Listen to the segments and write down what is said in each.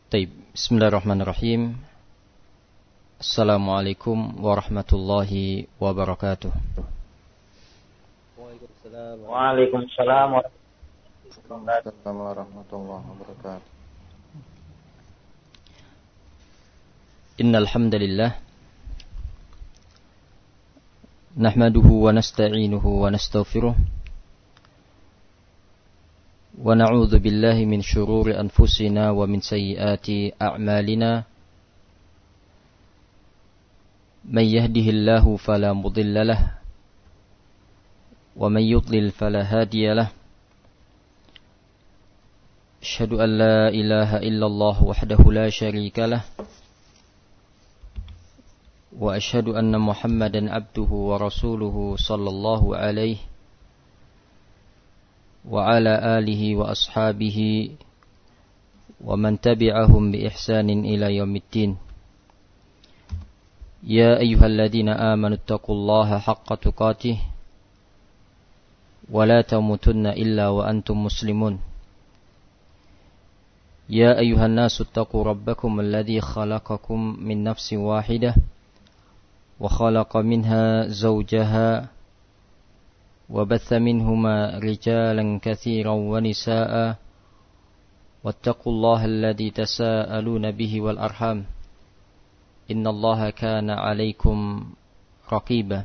Taib. Bismillahirrahmanirrahim. Assalamualaikum warahmatullahi wabarakatuh. Waalaikumsalam warahmatullahi wabarakatuh. Innal hamdalillah nahmaduhu wa nasta'inuhu wa nastaghfiruh wa na'udzu billahi min shururi anfusina wa min sayyiati a'malina. May yahdihillahu fala mudilla lahu wa may yudlil fala hadiya lahu. Asyhadu an la ilaha illallah wahdahu la syarika lahu wa asyhadu anna Muhammadan abduhu wa rasuluhu sallallahu alaihi wa ala alihi wa ashabihi wa man tabi'ahum bi ihsanin ila yaumiddin. Ya ayyuhalladzina amanu taqullaha haqqa tuqatih wa la tamutunna illa wa antum muslimun. Ya ayyuhan nasu taqu rabbakum alladzi khalaqakum min nafsin wahidah wa khalaqa minha zawjaha وبث منهما رجالا كثيرا ونساء واتقوا الله الذي تساءلون به والأرحام إن الله كان عليكم رقيبا.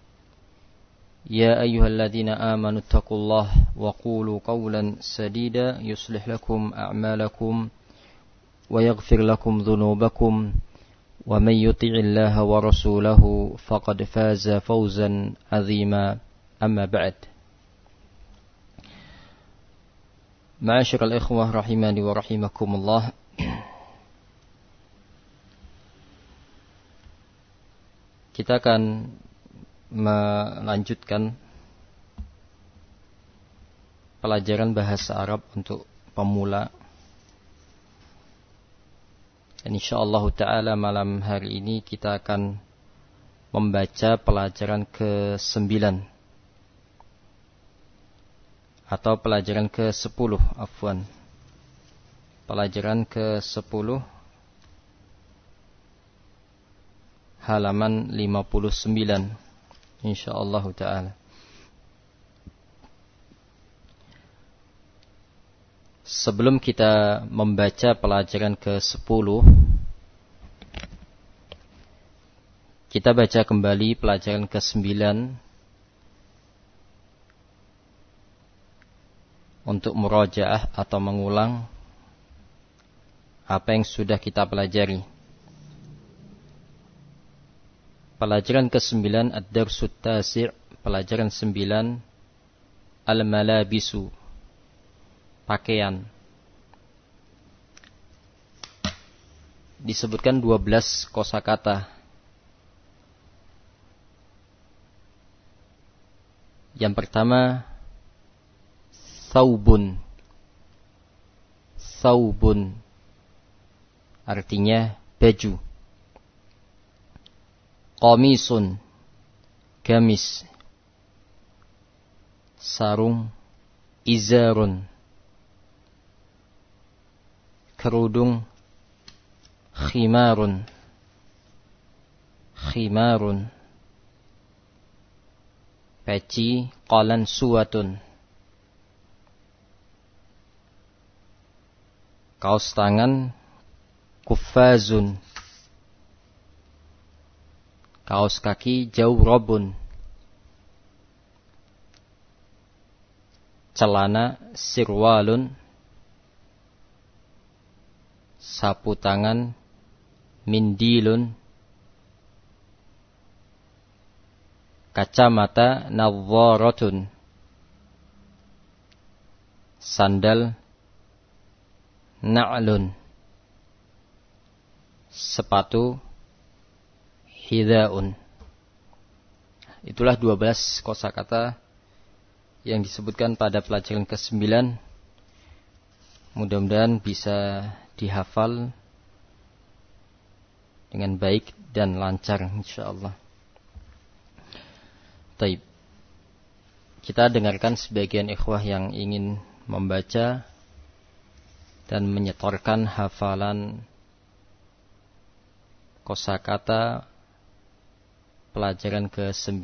يا أيها الذين آمنوا اتقوا الله وقولوا قولا سديدا يصلح لكم أعمالكم ويغفر لكم ذنوبكم ومن يطع الله ورسوله فقد فاز فوزا عظيما. Amma ba'd. Ma'asyiral ikhwah rahimani wa rahimakumullah. Kita akan melanjutkan pelajaran bahasa Arab untuk pemula. Dan insyaallah ta'ala malam hari ini kita akan membaca pelajaran ke-9 atau pelajaran ke-10, afwan. Pelajaran ke-10 halaman 59 insyaallah taala. Sebelum kita membaca pelajaran ke-10, kita baca kembali pelajaran ke-9 untuk murajaah atau mengulang apa yang sudah kita pelajari. Pelajaran ke-9 ad-darsut tasi', pelajaran 9 al-malabisu, pakaian. Disebutkan 12 kosakata. Yang pertama Thawbun. Thawbun artinya baju. Qamisun, gamis. Sarung, izarun. Kerudung, khimarun. Khimarun. Peci, qalan suwatun. Kaos tangan, kuffazun. Kaos kaki, jawrabun. Celana, sirwalun. Sapu tangan, mindilun. Kacamata, nadharatun. Sandal, na'lun. Sepatu, hidaun. Itulah 12 kosakata yang disebutkan pada pelajaran ke-9. Mudah-mudahan bisa dihafal dengan baik dan lancar insyaallah. Taib. Kita dengarkan sebagian ikhwah yang ingin membaca dan menyetorkan hafalan kosakata pelajaran ke-9.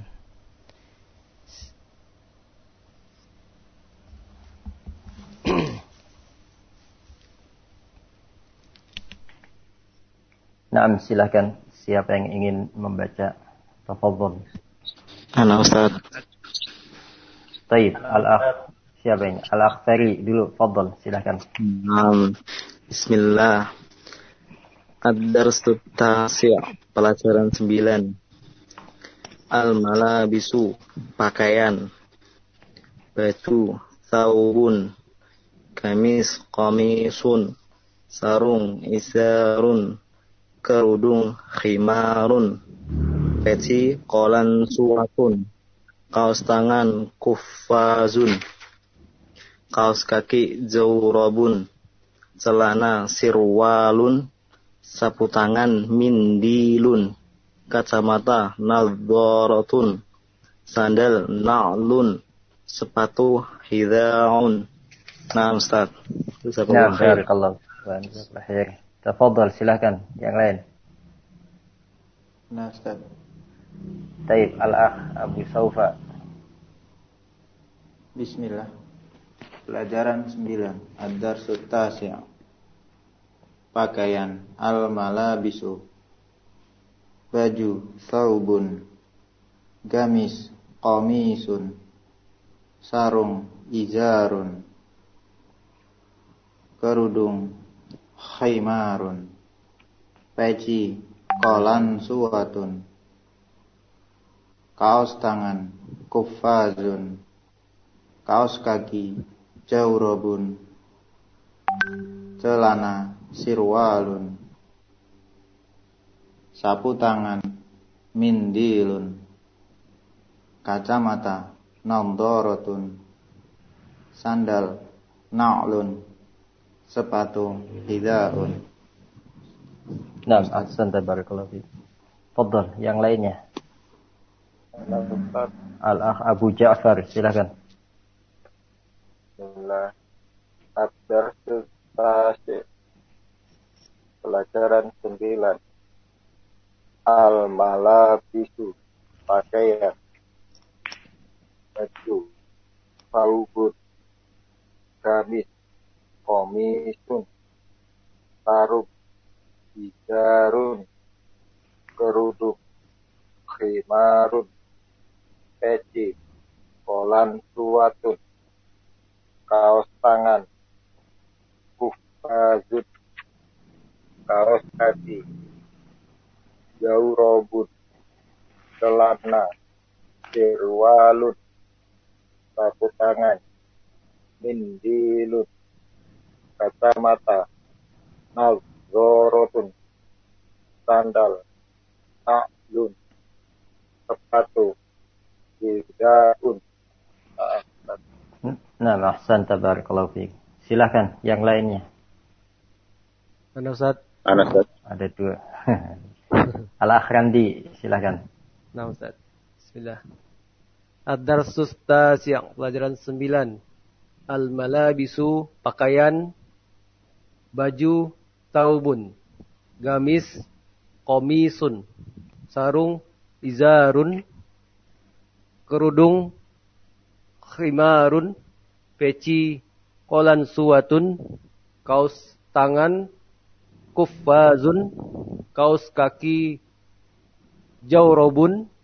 Naam, silakan. Siapa yang ingin membaca? Tafadhol. Ana Ustaz. Baik, al-akh. Siapa ini? Al-akh Fari dulu, tafadhol, silakan. Bismillah. Ad-darsu tasi', pelajaran 9. Al-malabisu, pakaian. Baju, thawbun. Kamis, qamisun. Sarung, izarun. Kerudung, khimarun. Peci, kolan suwatun. Kaos tangan, kuffazun. Kaos kaki, jawrabun. Celana, sirwalun. Sapu tangan, mindilun. Kacamata, nadharatun. Sandal, na'lun. Sepatu, hidha'un. Nah, Ustaz. Nah, barakallahu fiik. Tafadhal, silakan. Yang lain. Nah, Ustaz. Baik, al-akh Abu Saufa. Bismillah. Pelajaran 9. Ad-darsu tasi'. Pakaian. Al-malabisu. Baju, thawbun. Gamis, qamisun. Sarung, izarun. Kerudung, khimarun. Peci, kolan suwatun. Kaos tangan, kuffazun. Kaos kaki, jawrabun. Celana, sirwalun. Sapu tangan, mindilun. Kacamata, nadharatun. Sandal, na'lun. Sepatu, hidha'un. Nah, ahsanta, barakallahu fiik. Tafadhal, yang lainnya. Al-akh Abu Ja'far, silakan. Bismillah. Ad-darsu tasi'. Pelajaran 9. Al-malabisu, pakaian. Baju, thawbun. Gamis, qamisun. Sarung, izarun. Kerudung, khimarun. Peci, kolan suwatun. Kaos tangan, kuffazun. Kaos kaki, jawrabun. Celana, sirwalun. Sapu tangan, mindilun. Kacamata, nadharatun. Sandal, na'lun. Sepatu, hidha'un. Nah, ahsanta, barakallahu fiik. Silakan, yang lainnya. Mana Ustaz? Ana Ustaz. Ada 2. Al-akh Randi, silakan. Nah Ustaz. Bismillah. Ad-darsus tasi', pelajaran 9. Al-malabisu, pakaian. Baju, thawbun. Gamis, qamisun. Sarung, izarun. Kerudung, khimarun. Peci, kolan suwatun. Kaos tangan, kuffazun. Kaos kaki, jawrabun.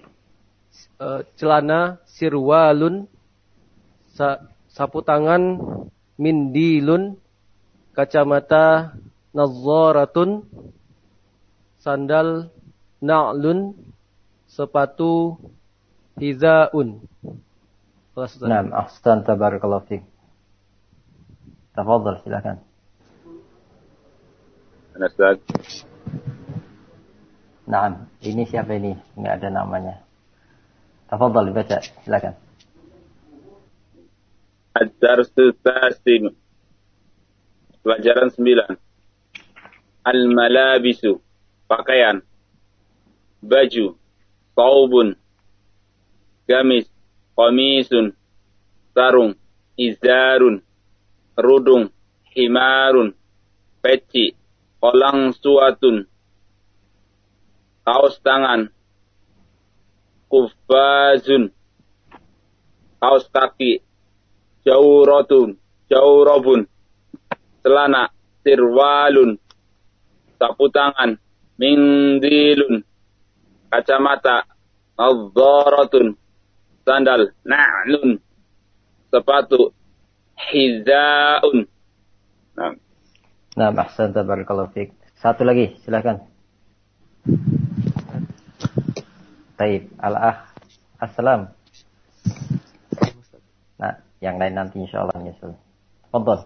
Celana, sirwalun. Sapu tangan, mindilun. Kacamata, nadharatun. Sandal, na'lun. Sepatu, hidha'un. Naam, ahsanta, barakallahu fiik. Tafadhal, silakan. Ana Ustaz. Naam, ini siapa ini? Enggak ada namanya. Tafadhal, baca, silakan. Ad-darsu tasi'. Pelajaran 9. Al-malabisu, pakaian. Baju, thawbun. Gamis, qamisun. Sarung, izarun. Kerudung, himarun, peci, kolang suatun, kaos tangan, kufazun, kaos kaki, jawrobun, celana, sirwalun, sapu tangan, mindilun, kacamata, nadzaratun, sandal, na'lun, sepatu, hizaun. Nah, ahsanta barakallahu fiik. Satu lagi, silakan. Baik, al-akh. Assalam. Nah, yang lain nanti insyaallah nyusul. Fadhal.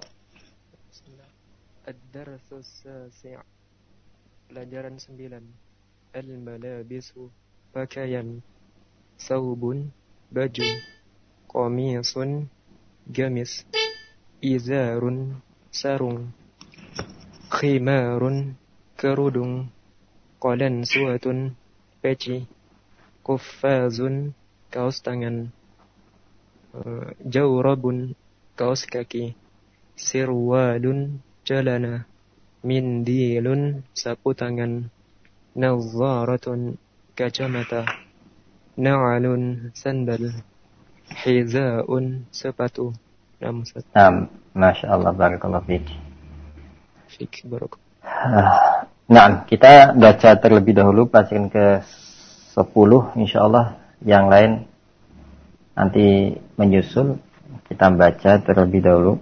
Ad-darsu as-sasi'. Pelajaran 9. Al-malabisu, pakaian. Saubun, baju. Qamisun, gamis. Izarun, sarung. Khimarun, kerudung. Qalansuatun, peci. Kuffazun, kaos tangan. Jawrabun, kaos kaki. Sirwalun, celana. Mindilun, sapu tangan. Nadzaratun, kacamata. Na'alun, sandal. Hizaun, sepatu. Masya Allah, barakallahu fiik. Fik, barak. Nah, kita baca terlebih dahulu pelajaran ke 10 insyaallah, yang lain nanti menyusul. Kita baca terlebih dahulu.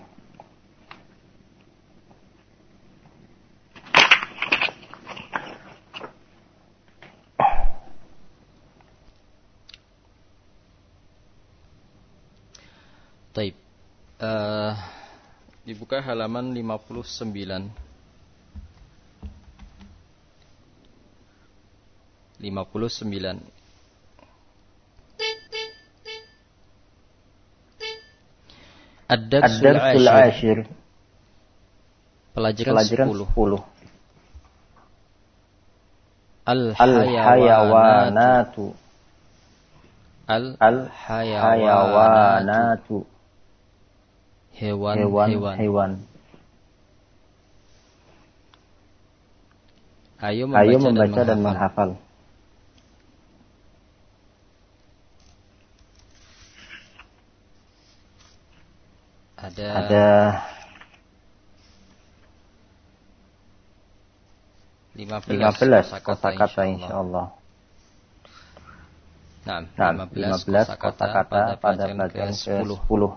Taib. Dibuka halaman 59. 59. Ad-darsul ashir. Pelajaran 10. Al-hayawanatu. Al-hayawanatu. Hewan. Ayo membaca dan menghafal. Ada 15 kosakata insyaallah. Nah, 15 kosakata pada pelajaran ke-10.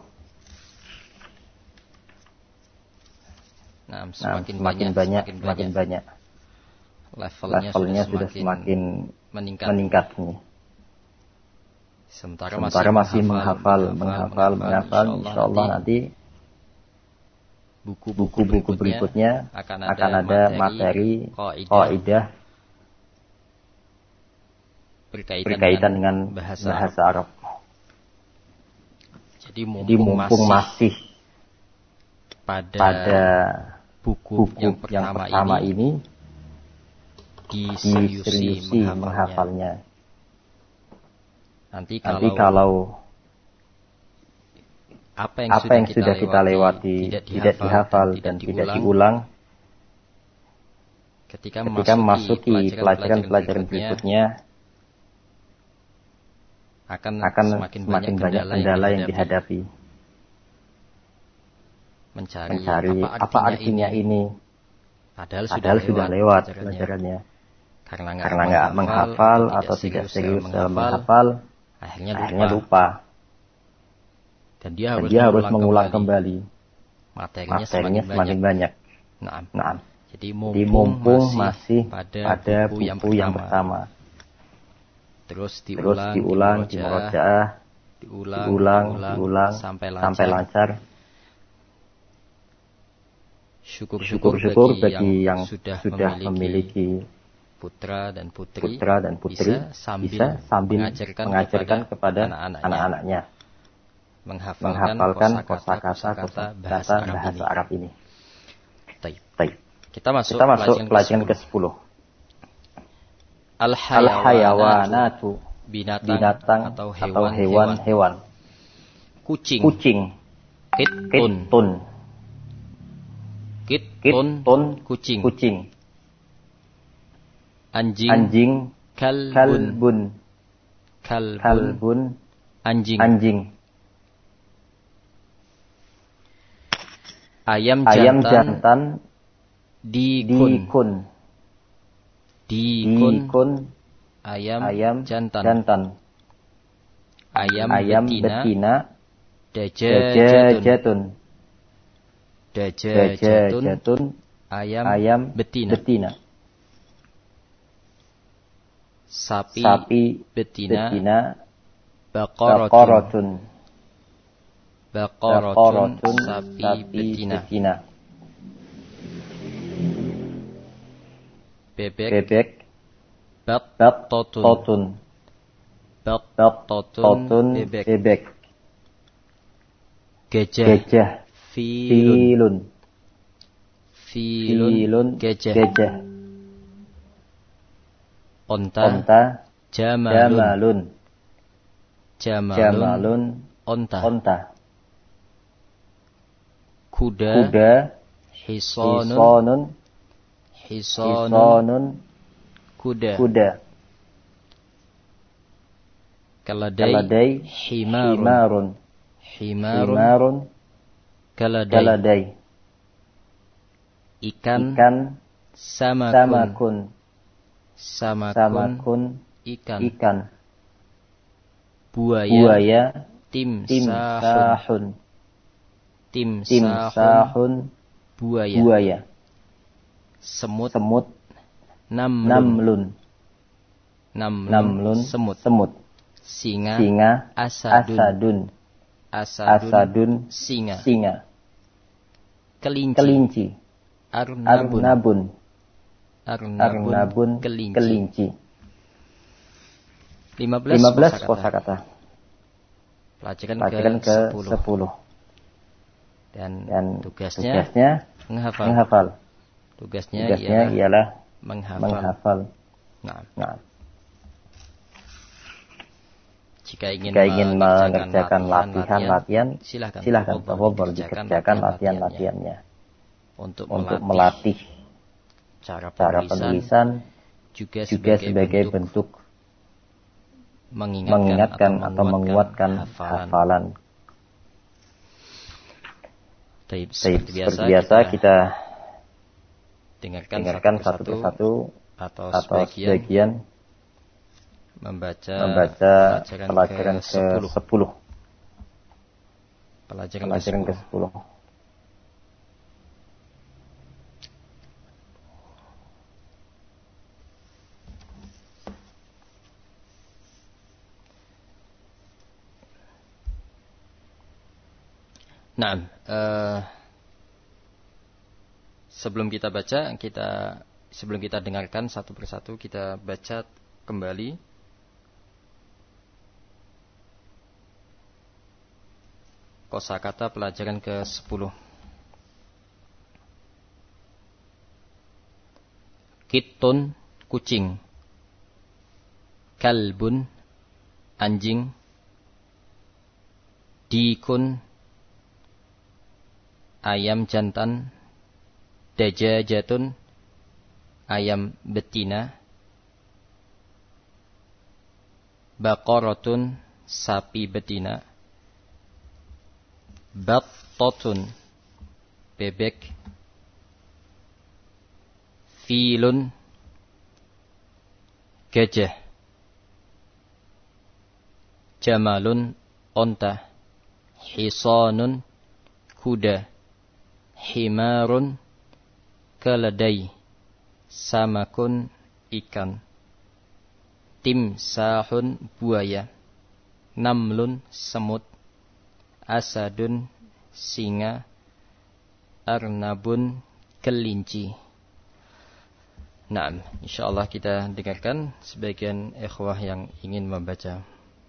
Nah, semakin banyak. Levelnya sudah semakin meningkat ini. Sementara masih menghafal insyaallah nanti buku-buku berikutnya akan ada materi qaidah berkaitan dengan bahasa Arab. Jadi mumpung masih pada buku yang pertama ini diseriusi menghafalnya. Nanti kalau apa yang sudah kita lewati tidak dihafal dan tidak diulang, ketika memasuki pelajaran berikutnya akan semakin banyak kendala yang dihadapi. Mencari apa artinya ini, padahal sudah lewat pelajarannya. Karena nggak menghafal atau tidak serius dalam menghafal, akhirnya lupa. Dan dia harus mengulang kembali. Materinya semakin banyak. Nah. Jadi mumpung masih pada buku yang pertama. Terus diulang, dimurojaah, diulang sampai lancar. Syukur bagi yang sudah memiliki putra dan putri bisa sambil mengajarkan kepada anak-anaknya menghafalkan kosakata bahasa Arab ini. Baik. Kita masuk pelajaran ke-10. Al-hayawanatu, binatang atau hewan. Kucing. Qitun. Kittun kucing. Anjing. Kalbun. Anjing. Ayam jantan. Dikun. Ayam jantan. Ayam betina. Dajajatun. Ayam betina. Sapi betina. Baqaratun. Sapi betina. Bebek. Baktotun. Bebek. Gajah. Filun. Gajah. Onta. Jamalun. Onta. Kuda. Hisonun. Kuda. Keledai. Himarun. Keledai. Ikan. Samakun. Ikan. Buaya. Timsahun. Buaya. Semut. Namlun. Semut. Singa. Asadun. Singa. Kelinci. Arnabun. Kelinci. 15 kosakata. Pelajaran ke-10. Dan tugasnya menghafal. Tugasnya ialah menghafal. Nah. Jika ingin mengerjakan latihan, silakan tafadhol dikerjakan latihan-latihannya. Untuk melatih cara penulisan juga sebagai bentuk mengingatkan atau menguatkan hafalan. Seperti biasa kita dengarkan satu persatu atau sebagian membaca pelajaran ke-10. Pelajaran ke-10. Nah, sebelum kita dengarkan satu persatu, kita baca kembali kosakata pelajaran ke-10. Kittun kucing. Kalbun anjing. Dikun ayam jantan. Dajajatun ayam betina. Baqaratun sapi betina. Baktotun bebek. Filun gajah. Jamalun onta. Hisanun kuda. Himarun keledai. Samakun ikan. Timsahun buaya. Namlun semut. Asadun singa. Arnabun kelinci. Nah, insyaallah kita dengarkan sebagian ikhwah yang ingin membaca.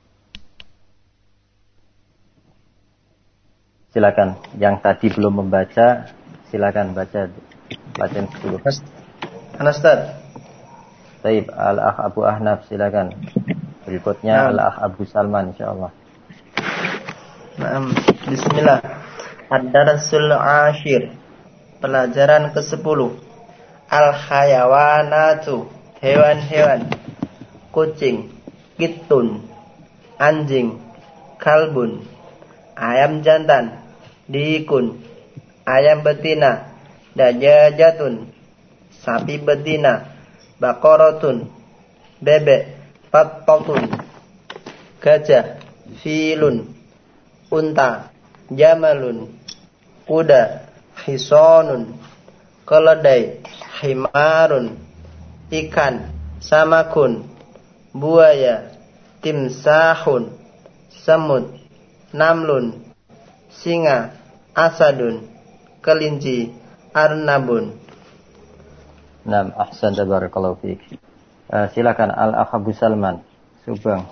Silakan, yang tadi belum membaca, silakan baca pelajaran 10. Ustaz. Baik, Al-Akh Abu Ahnaf, silakan. Berikutnya Al-Akh Abu Salman, insyaallah. Bismillah. Ad-darasul ashir. Pelajaran ke-10. Al-hayawanatu, hewan-hewan. Kucing, kitun, anjing, kalbun, ayam jantan, dikun, ayam betina, dajajatun, sapi betina, bakorotun, bebek, pattotun, gajah, filun, unta, jamalun, kuda, hisonun, keledai, himarun, ikan, samakun, buaya, timsahun, semut, namlun, singa, asadun, kelinci, arnabun. Naam, ahsan, barakallahu fiik. Silakan Al-Akh Abu Salman, Subang.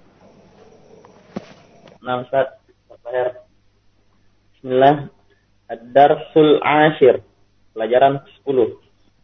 Nah, Ustaz. Bismillah. Ad-darsul ashir. Pelajaran 10.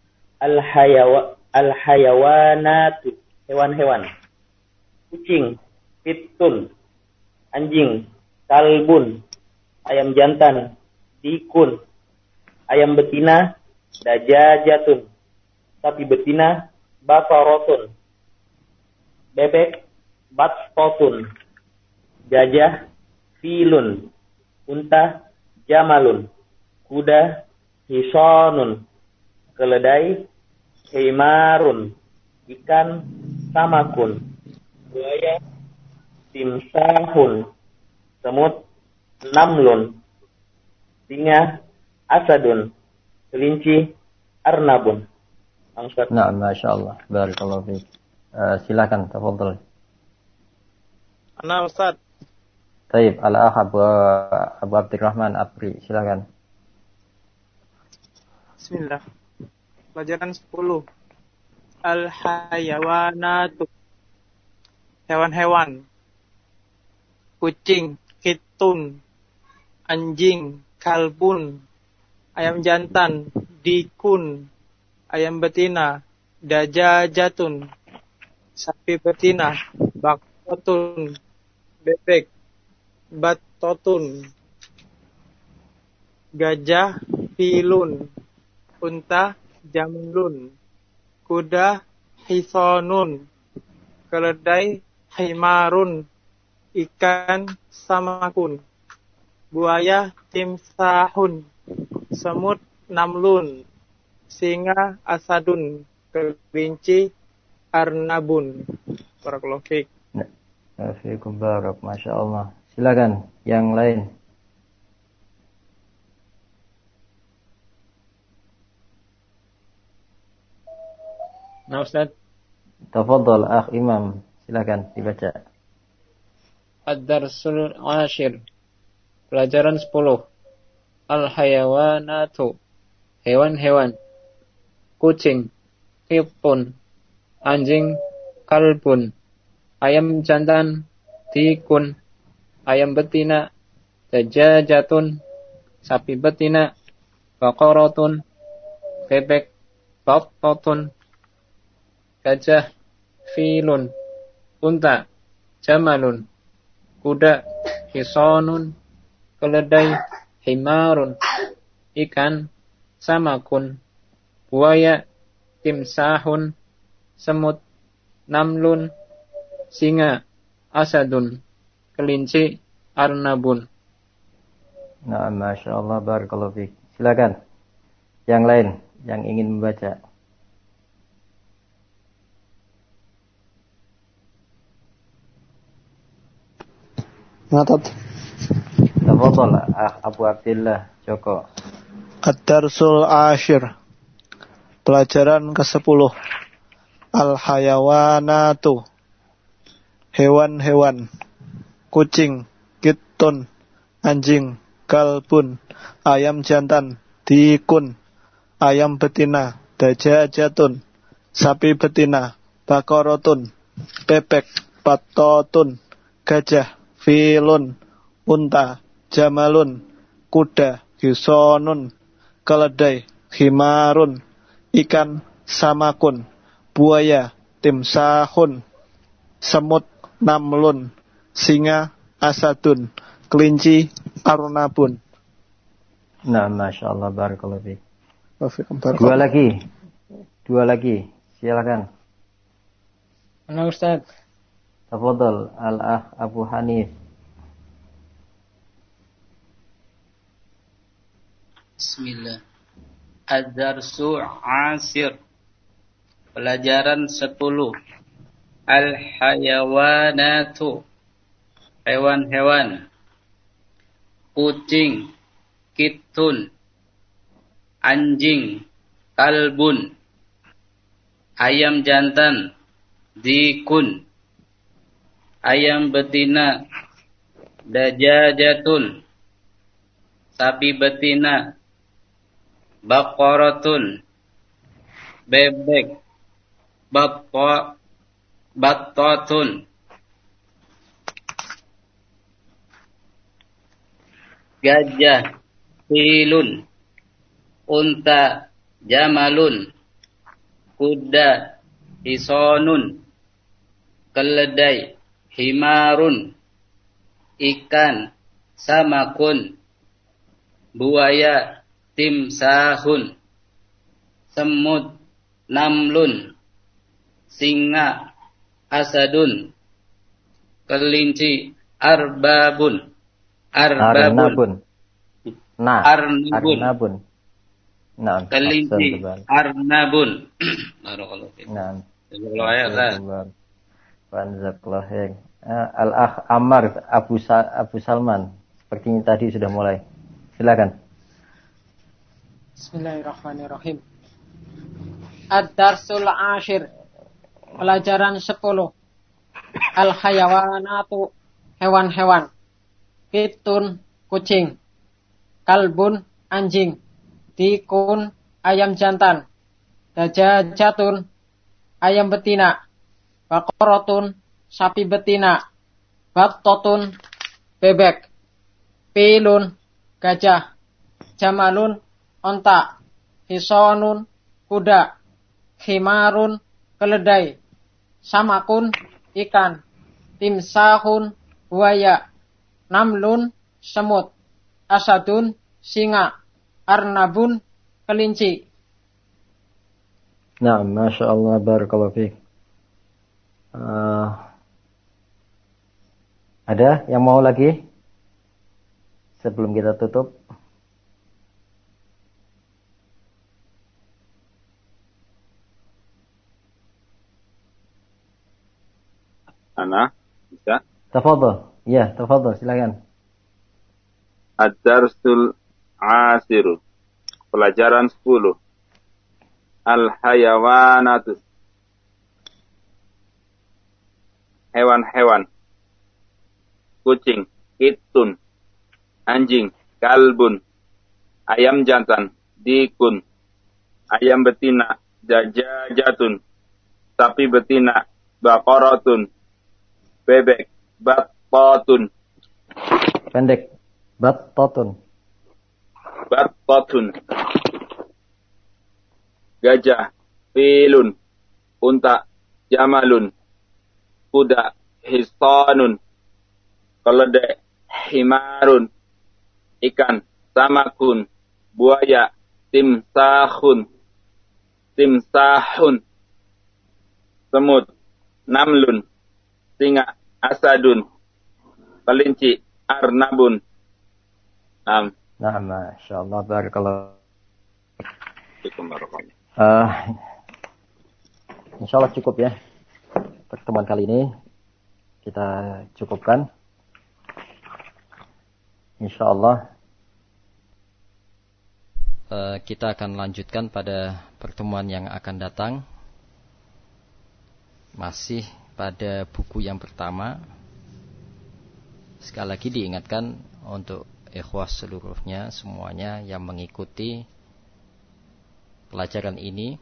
Al-hayawanatu, hewan-hewan. Kucing, pitun, anjing, kalbun, ayam jantan, dikun, ayam betina, dajajatun, sapi betina, bakarotun, bebek, battotun, gajah, filun, unta, jamalun, kuda, hisonun, keledai, himarun, ikan, samakun, buaya, timsahun, semut, namlun, singa, asadun, kelinci, arnabun. Nah, Masya Allah, barakallahu fiik. Silakan, tafadhal. Ana Ustaz. Taib, Al-Akh Abu Abdurrahman Apri, silakan. Bismillah. Pelajaran 10. Al-hayawanatu, hewan-hewan. Kucing, kitun, anjing, kalbun, ayam jantan, dikun, ayam betina, dajajatun, sapi betina, baktotun, bebek, battotun, gajah, filun, unta, jamlun, kuda, hisonun, keledai, himarun, ikan, samakun, buaya, timsahun, semut, namlun, singa, asadun, kelinci, arnabun. Barakallahu fiik. Fiikum barak, Masya Allah. Silakan yang lain. Nah, Ustaz. Tafadhal, Akh Imam, silakan dibaca. Ad-darsul ashir. Pelajaran 10. Al-hayawanatu, hewan-hewan. Kucing, kitun, anjing, kalbun, ayam jantan, dikun, ayam betina, dajajatun, sapi betina, bakorotun, bebek, battotun, gajah, filun, unta, jamalun, kuda, hisonun, keledai, himarun, ikan, samakun, buaya, timsahun, semut, namlun, singa, asadun, kelinci, arnabun. Nah, Masya Allah, barakallahu fiik. Silakan yang lain yang ingin membaca. Ngatat. Tafadhal, Abu Abdillah Joko. Ad-darsul ashir. Pelajaran ke-10. Al-hayawanatu, hewan-hewan. Kucing, kitun, anjing, kalbun, ayam jantan, dikun, ayam betina, dajajatun, sapi betina, bakorotun, bebek, pattotun, gajah, filun, unta, jamalun, kuda, hisonun, keledai, himarun, ikan, samakun, buaya, timsahun, semut, namlun, singa, asadun, kelinci, arnabun. Nah, Masya Allah, barakallahu fiik. Dua lagi. Silakan. Mana Ustaz? Tafadhal Al-Akh Abu Hanif. Bismillah. Ad-darsu asir. Pelajaran 10. Al-hayawanatu. Hewan-hewan. Kucing, kitun, anjing, kalbun, ayam jantan, dikun, ayam betina, dajajatun, sapi betina, baqaratun, bebek, battatun, gajah, filun, unta, jamalun, kuda, hisonun, keledai, himarun, ikan, samakun, buaya, timsahun, semut, namlun, singa, asadun, kelinci, arbabun. Arnabun. Arnabun. Nah, kelinci, arnabun. Barakallahu fiik. Nah. Jazakallahu khair. Al-Akh Ammar Abu Salman. Sepertinya tadi sudah mulai. Silakan. Bismillahirrahmanirrahim. Ad-darsul ashir. Pelajaran 10. Al-hayawanatu. Hewan-hewan. Kitun, kucing. Kalbun, anjing. Dikun, ayam jantan. Dajajatun, ayam betina. Baqaratun, sapi betina. Battotun, bebek. Pilun, gajah. Jamalun, onta. Hisonun, kuda. Himarun, keledai. Samakun, ikan. Timsahun, buaya. Namlun, semut. Asadun, singa. Arnabun, kelinci. Nah, Masya Allah, barakallahu fiik. Ada yang mau lagi? Sebelum kita tutup. Ana, bisa? Tafadhal. Ya, tafadhal, silakan. Ad-darsul asiru. Pelajaran 10. Al-hayawanatu. Hewan-hewan. Kucing, kitun, anjing, kalbun, ayam jantan, dikun, ayam betina, dajajatun, sapi betina, baqaratun, bebek, battatun. Pendek. Battatun. Gajah, filun, unta, jamalun, kuda, hisonun, keledai, himarun, ikan, samakun, buaya, timsahun, semut, namlun, singa, asadun, kelinci, arnabun. Nah, Masya Allah, barakallahu. Insya Allah cukup ya. Pertemuan kali ini kita cukupkan. Insya Allah. Kita akan lanjutkan pada pertemuan yang akan datang. Masih pada buku yang pertama. Sekali lagi diingatkan untuk ikhwas seluruhnya, semuanya yang mengikuti pelajaran ini,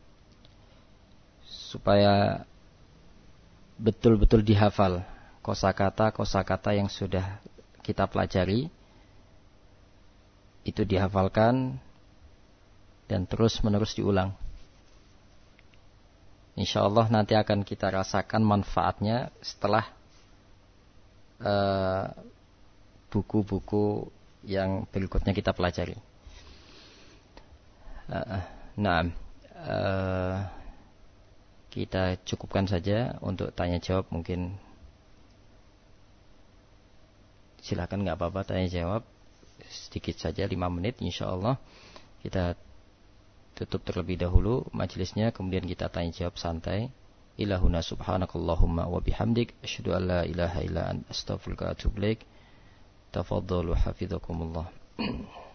supaya betul-betul dihafal kosakata yang sudah kita pelajari, itu dihafalkan dan terus-menerus diulang. Insya Allah nanti akan kita rasakan manfaatnya setelah buku-buku yang berikutnya kita pelajari. Nah, kita cukupkan saja untuk tanya jawab. Mungkin silakan, nggak apa-apa tanya jawab sedikit saja, 5 menit insyaallah. Kita tutup terlebih dahulu majelisnya, kemudian kita tanya jawab santai. Ilahuna subhanakallahumma wa bihamdik asyhadu an la ilaha illa anta astaghfiruka wa atubu ilaik. Tafadhalu hafizakumullah.